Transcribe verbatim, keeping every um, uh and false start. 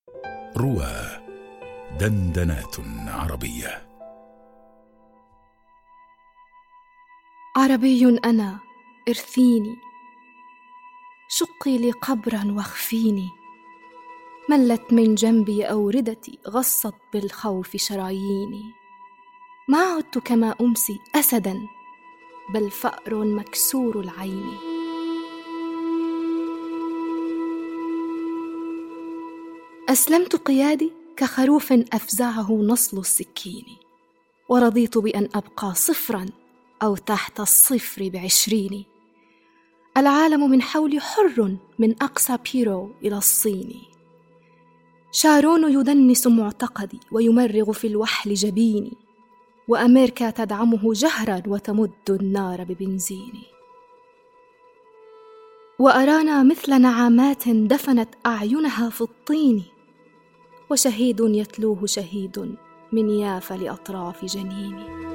روى دندنات عربية. عربي أنا ارثيني، شقي لي قبرا واخفيني، ملت من جنبي أوردتي، غصت بالخوف شراييني. ما عدت كما أمسي أسدا، بل فأر مكسور العين. أسلمت قيادي كخروف أفزعه نصل السكين، ورضيت بأن أبقى صفرا أو تحت الصفر بعشرين. العالم من حولي حر، من أقصى بيرو إلى الصين. شارون يدنس معتقدي ويمرغ في الوحل جبيني، وأمريكا تدعمه جهرا وتمد النار ببنزيني. وأرانا مثل نعامات دفنت أعينها في الطين، وشهيد يتلوه شهيد من يافا لأطراف جنيني.